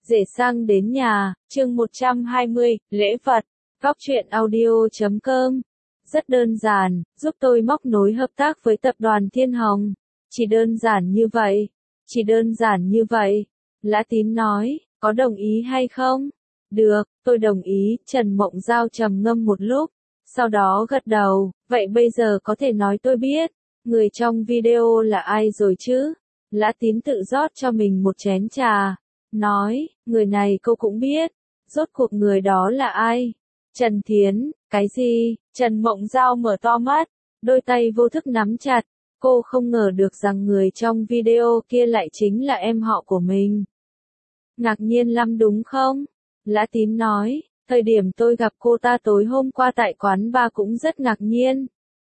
Rể sang đến nhà, chương 120, lễ vật, góc truyện audio.com. Rất đơn giản, giúp tôi móc nối hợp tác với tập đoàn Thiên Hồng. Chỉ đơn giản như vậy. Chỉ đơn giản như vậy. Lã Tín nói, có đồng ý hay không? Được, tôi đồng ý. Trần Mộng Giao trầm ngâm một lúc, sau đó gật đầu. Vậy bây giờ có thể nói tôi biết, người trong video là ai rồi chứ? Lã Tín tự rót cho mình một chén trà, nói, người này cô cũng biết. Rốt cuộc người đó là ai? Trần Thiến. Cái gì? Trần Mộng Giao mở to mắt, đôi tay vô thức nắm chặt. Cô không ngờ được rằng người trong video kia lại chính là em họ của mình. Ngạc nhiên lắm đúng không? Lã Tín nói, thời điểm tôi gặp cô ta tối hôm qua tại quán bar cũng rất ngạc nhiên.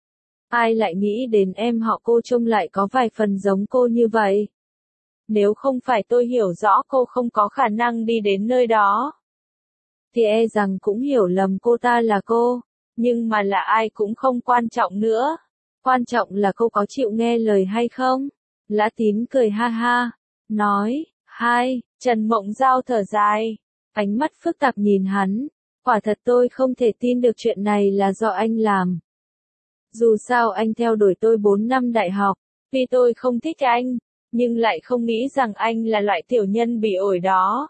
Ai lại nghĩ đến em họ cô trông lại có vài phần giống cô như vậy? Nếu không phải tôi hiểu rõ cô không có khả năng đi đến nơi đó, thì e rằng cũng hiểu lầm cô ta là cô. Nhưng mà là ai cũng không quan trọng nữa. Quan trọng là cô có chịu nghe lời hay không? Lã Tín cười ha ha, nói, hai. Trần Mộng Giao thở dài, ánh mắt phức tạp nhìn hắn. Quả thật tôi không thể tin được chuyện này là do anh làm. Dù sao anh theo đuổi tôi 4 năm đại học, vì tôi không thích anh, nhưng lại không nghĩ rằng anh là loại tiểu nhân bị ổi đó.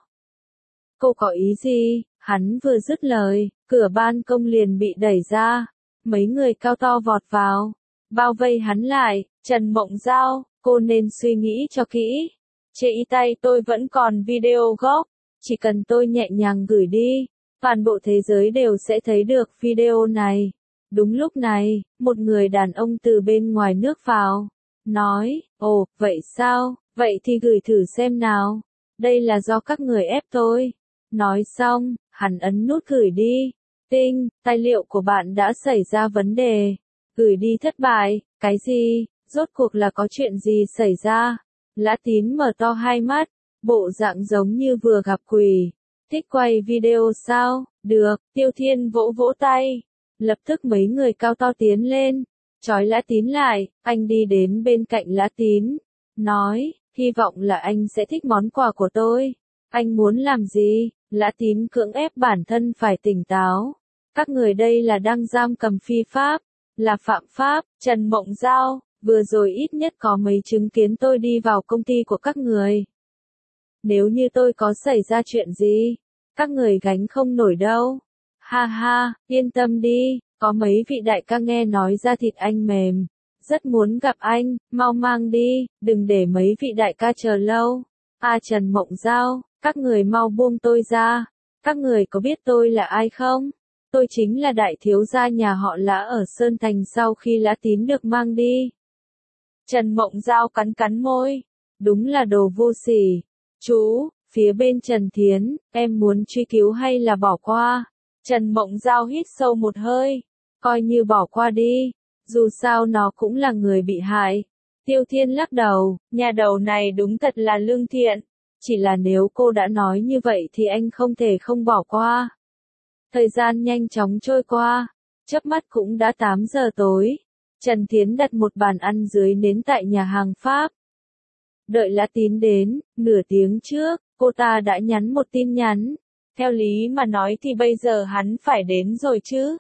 Cô có ý gì? Hắn vừa dứt lời, cửa ban công liền bị đẩy ra. Mấy người cao to vọt vào, bao vây hắn lại. Trần Mộng Giao, cô nên suy nghĩ cho kỹ. Trên tay tôi vẫn còn video gốc, chỉ cần tôi nhẹ nhàng gửi đi, toàn bộ thế giới đều sẽ thấy được video này. Đúng lúc này, một người đàn ông từ bên ngoài nước vào, nói, ồ, vậy sao, vậy thì gửi thử xem nào, đây là do các người ép tôi. Nói xong, hắn ấn nút gửi đi. Tinh, tài liệu của bạn đã xảy ra vấn đề. Gửi đi thất bại. Cái gì? Rốt cuộc là có chuyện gì xảy ra? Lã Tín mở to hai mắt, bộ dạng giống như vừa gặp quỷ. Thích quay video sao? Được, Tiêu Thiên vỗ vỗ tay. Lập tức mấy người cao to tiến lên, trói Lã Tín lại. Anh đi đến bên cạnh Lã Tín, nói, hy vọng là anh sẽ thích món quà của tôi. Anh muốn làm gì? Lã Tín cưỡng ép bản thân phải tỉnh táo. Các người đây là đang giam cầm phi pháp, là phạm pháp. Trần Mộng Giao, vừa rồi ít nhất có mấy chứng kiến tôi đi vào công ty của các người. Nếu như tôi có xảy ra chuyện gì, các người gánh không nổi đâu. Ha ha, yên tâm đi, có mấy vị đại ca nghe nói da thịt anh mềm, rất muốn gặp anh, mau mang đi, đừng để mấy vị đại ca chờ lâu. Trần Mộng Giao, các người mau buông tôi ra. Các người có biết tôi là ai không? Tôi chính là đại thiếu gia nhà họ Lã ở Sơn Thành sau khi Lã Tín được mang đi. Trần Mộng Giao cắn cắn môi. Đúng là đồ vô sỉ. Chú, phía bên Trần Thiến, em muốn truy cứu hay là bỏ qua? Trần Mộng Giao hít sâu một hơi. Coi như bỏ qua đi. Dù sao nó cũng là người bị hại. Tiêu Thiên lắc đầu, nhà đầu này đúng thật là lương thiện. Chỉ là nếu cô đã nói như vậy thì anh không thể không bỏ qua. Thời gian nhanh chóng trôi qua, chớp mắt cũng đã 8 giờ tối. Trần Thiến đặt một bàn ăn dưới nến tại nhà hàng Pháp. Đợi Lã Tín đến, nửa tiếng trước, cô ta đã nhắn một tin nhắn. Theo lý mà nói thì bây giờ hắn phải đến rồi chứ.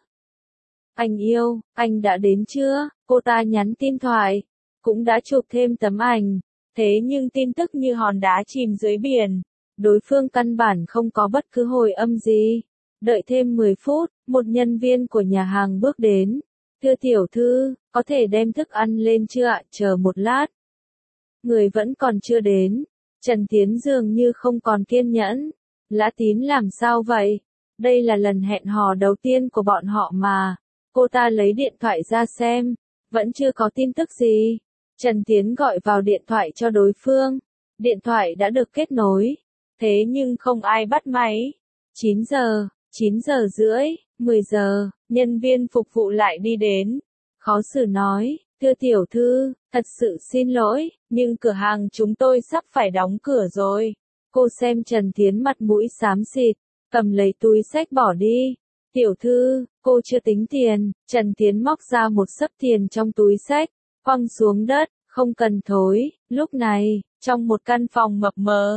Anh yêu, anh đã đến chưa? Cô ta nhắn tin thoại, cũng đã chụp thêm tấm ảnh. Thế nhưng tin tức như hòn đá chìm dưới biển. Đối phương căn bản không có bất cứ hồi âm gì. Đợi thêm 10 phút, một nhân viên của nhà hàng bước đến. Thưa tiểu thư, có thể đem thức ăn lên chưa ạ? Chờ một lát. Người vẫn còn chưa đến. Trần Tiến dường như không còn kiên nhẫn. Lã Tín làm sao vậy? Đây là lần hẹn hò đầu tiên của bọn họ mà. Cô ta lấy điện thoại ra xem. Vẫn chưa có tin tức gì. Trần Tiến gọi vào điện thoại cho đối phương. Điện thoại đã được kết nối. Thế nhưng không ai bắt máy. 9 giờ, 9 giờ rưỡi, 10 giờ, nhân viên phục vụ lại đi đến. Khó xử nói, thưa tiểu thư, thật sự xin lỗi, nhưng cửa hàng chúng tôi sắp phải đóng cửa rồi. Cô xem Trần Tiến mặt mũi xám xịt, cầm lấy túi xách bỏ đi. Tiểu thư, cô chưa tính tiền. Trần Tiến móc ra một xấp tiền trong túi xách, quăng xuống đất, không cần thối. Lúc này, trong một căn phòng mập mờ,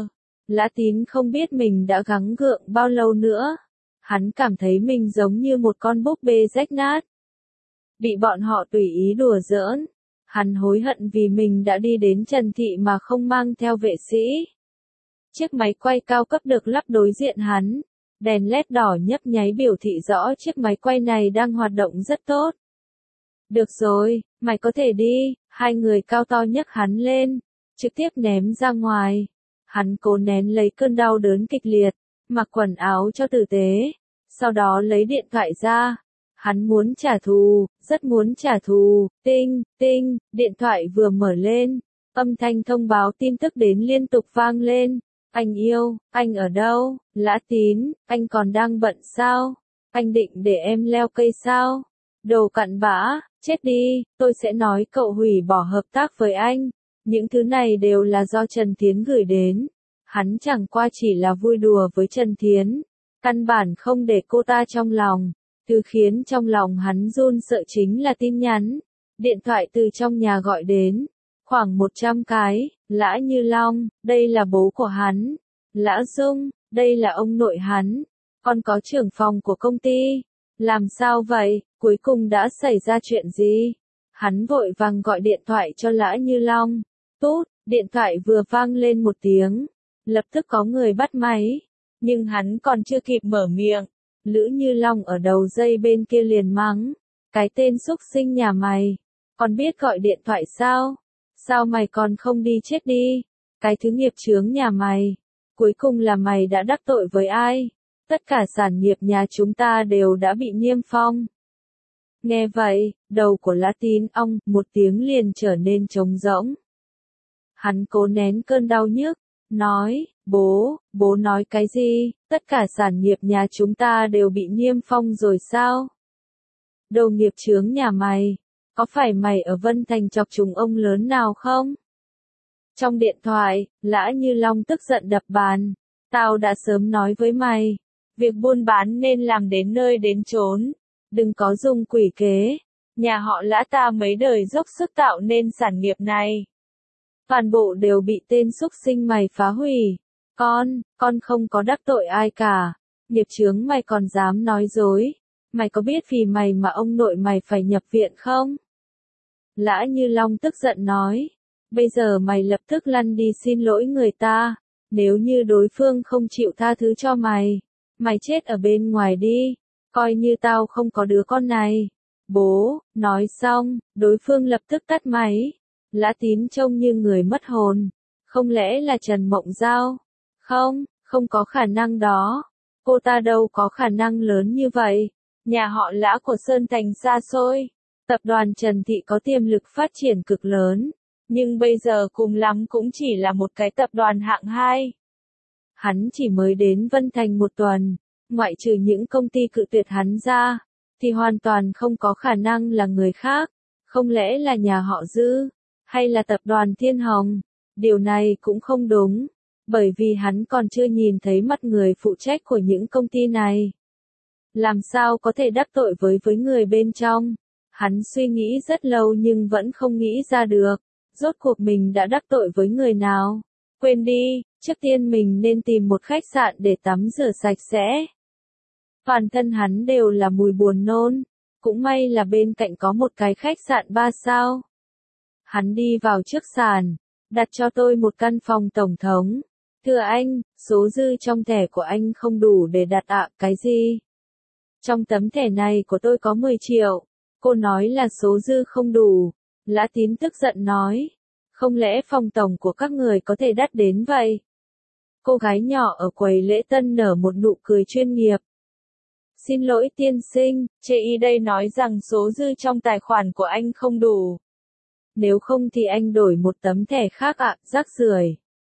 Lã Tín không biết mình đã gắng gượng bao lâu nữa. Hắn cảm thấy mình giống như một con búp bê rách nát. Bị bọn họ tùy ý đùa giỡn. Hắn hối hận vì mình đã đi đến Trần Thị mà không mang theo vệ sĩ. Chiếc máy quay cao cấp được lắp đối diện hắn. Đèn LED đỏ nhấp nháy biểu thị rõ chiếc máy quay này đang hoạt động rất tốt. Được rồi, mày có thể đi. Hai người cao to nhấc hắn lên, trực tiếp ném ra ngoài. Hắn cố nén lấy cơn đau đớn kịch liệt, mặc quần áo cho tử tế. Sau đó lấy điện thoại ra. Hắn muốn trả thù, rất muốn trả thù. Tinh, tinh, điện thoại vừa mở lên. Âm thanh thông báo tin tức đến liên tục vang lên. Anh yêu, anh ở đâu? Lã Tín, anh còn đang bận sao? Anh định để em leo cây sao? Đồ cặn bã, chết đi, tôi sẽ nói cậu hủy bỏ hợp tác với anh. Những thứ này đều là do Trần Thiến gửi đến. Hắn chẳng qua chỉ là vui đùa với Trần Thiến. Căn bản không để cô ta trong lòng. Thứ khiến trong lòng hắn run sợ chính là tin nhắn. Điện thoại từ trong nhà gọi đến. Khoảng 100 cái. Lã Như Long, đây là bố của hắn. Lã Dung, đây là ông nội hắn. Còn có trưởng phòng của công ty. Làm sao vậy, cuối cùng đã xảy ra chuyện gì? Hắn vội vàng gọi điện thoại cho Lã Như Long. Tút, điện thoại vừa vang lên một tiếng. Lập tức có người bắt máy. Nhưng hắn còn chưa kịp mở miệng. Lữ Như Long ở đầu dây bên kia liền mắng. Cái tên xúc sinh nhà mày. Còn biết gọi điện thoại sao? Sao mày còn không đi chết đi? Cái thứ nghiệp chướng nhà mày. Cuối cùng là mày đã đắc tội với ai? Tất cả sản nghiệp nhà chúng ta đều đã bị niêm phong. Nghe vậy, đầu của Lã Tín ong một tiếng liền trở nên trống rỗng. Hắn cố nén cơn đau nhức, nói, bố nói cái gì? Tất cả sản nghiệp nhà chúng ta đều bị niêm phong rồi sao? Đồ nghiệp chướng nhà mày, có phải mày ở Vân Thành chọc trùng ông lớn nào không? Trong điện thoại, Lã Như Long tức giận đập bàn. Tao đã sớm nói với mày, việc buôn bán nên làm đến nơi đến chốn. Đừng có dùng quỷ kế. Nhà họ Lã ta mấy đời dốc sức tạo nên sản nghiệp này. Toàn bộ đều bị tên xúc sinh mày phá hủy. Con không có đắc tội ai cả. Nghiệp chướng mày còn dám nói dối. Mày có biết vì mày mà ông nội mày phải nhập viện không? Lã Như Long tức giận nói. Bây giờ mày lập tức lăn đi xin lỗi người ta. Nếu như đối phương không chịu tha thứ cho mày, mày chết ở bên ngoài đi. Coi như tao không có đứa con này. Bố, nói xong, đối phương lập tức tắt máy. Lã Tín trông như người mất hồn. Không lẽ là Trần Mộng Giao? Không có khả năng đó. Cô ta đâu có khả năng lớn như vậy. Nhà họ Lã của Sơn Thành xa xôi. Tập đoàn Trần Thị có tiềm lực phát triển cực lớn. Nhưng bây giờ cùng lắm cũng chỉ là một cái tập đoàn hạng 2. Hắn chỉ mới đến Vân Thành một tuần. Ngoại trừ những công ty cự tuyệt hắn ra, thì hoàn toàn không có khả năng là người khác. Không lẽ là nhà họ Dư, hay là tập đoàn Thiên Hồng? Điều này cũng không đúng, bởi vì hắn còn chưa nhìn thấy mặt người phụ trách của những công ty này. Làm sao có thể đắc tội với người bên trong? Hắn suy nghĩ rất lâu nhưng vẫn không nghĩ ra được, rốt cuộc mình đã đắc tội với người nào. Quên đi, trước tiên mình nên tìm một khách sạn để tắm rửa sạch sẽ. Toàn thân hắn đều là mùi buồn nôn, cũng may là bên cạnh có một cái khách sạn 3 sao. Hắn đi vào trước sàn, đặt cho tôi một căn phòng tổng thống. Thưa anh, số dư trong thẻ của anh không đủ để đặt ạ. Cái gì? Trong tấm thẻ này của tôi có 10 triệu. Cô nói là số dư không đủ. Lã Tín tức giận nói. Không lẽ phòng tổng của các người có thể đắt đến vậy? Cô gái nhỏ ở quầy lễ tân nở một nụ cười chuyên nghiệp. Xin lỗi tiên sinh, chê y đây nói rằng số dư trong tài khoản của anh không đủ. Nếu không thì anh đổi một tấm thẻ khác ạ, rác rưởi.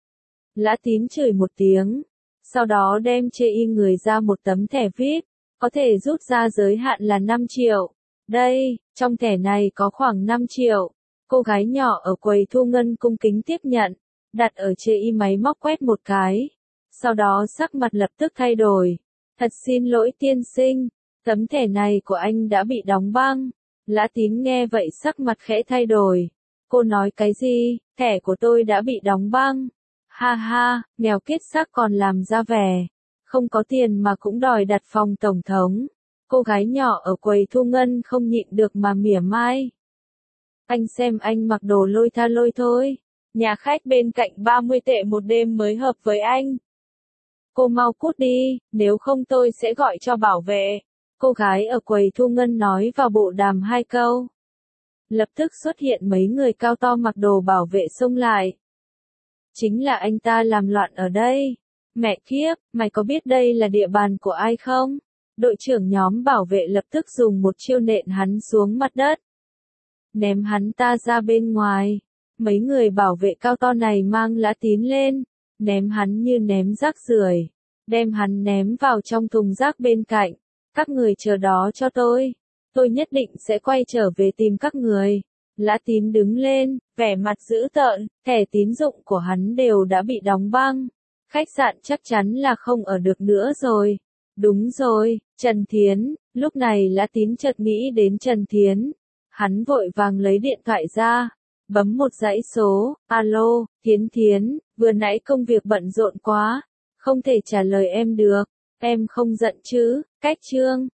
Lã Tín chửi một tiếng, sau đó đem chê y người ra một tấm thẻ VIP, có thể rút ra giới hạn là 5 triệu. Đây, trong thẻ này có khoảng 5 triệu. Cô gái nhỏ ở quầy thu ngân cung kính tiếp nhận, đặt ở chê y máy móc quét một cái. Sau đó sắc mặt lập tức thay đổi. Thật xin lỗi tiên sinh, tấm thẻ này của anh đã bị đóng băng. Lã Tín nghe vậy sắc mặt khẽ thay đổi. Cô nói cái gì? Thẻ của tôi đã bị đóng băng. Ha ha, nghèo kiết xác còn làm ra vẻ. Không có tiền mà cũng đòi đặt phòng tổng thống. Cô gái nhỏ ở quầy thu ngân không nhịn được mà mỉa mai. Anh xem anh mặc đồ lôi tha lôi thôi. Nhà khách bên cạnh 30 tệ một đêm mới hợp với anh. Cô mau cút đi, nếu không tôi sẽ gọi cho bảo vệ. Cô gái ở quầy thu ngân nói vào bộ đàm 2 câu. Lập tức xuất hiện mấy người cao to mặc đồ bảo vệ xông lại. Chính là anh ta làm loạn ở đây. Mẹ kiếp, mày có biết đây là địa bàn của ai không? Đội trưởng nhóm bảo vệ lập tức dùng một chiêu nện hắn xuống mặt đất. Ném hắn ta ra bên ngoài. Mấy người bảo vệ cao to này mang lá tín lên. Ném hắn như ném rác rưởi. Đem hắn ném vào trong thùng rác bên cạnh. Các người chờ đó cho tôi. Tôi nhất định sẽ quay trở về tìm các người. Lã Tín đứng lên, vẻ mặt dữ tợn, thẻ tín dụng của hắn đều đã bị đóng băng. Khách sạn chắc chắn là không ở được nữa rồi. Đúng rồi, Trần Thiến, lúc này Lã Tín chợt nghĩ đến Trần Thiến. Hắn vội vàng lấy điện thoại ra, bấm một dãy số, alo, Thiến Thiến, vừa nãy công việc bận rộn quá, không thể trả lời em được, em không giận chứ, cách chương.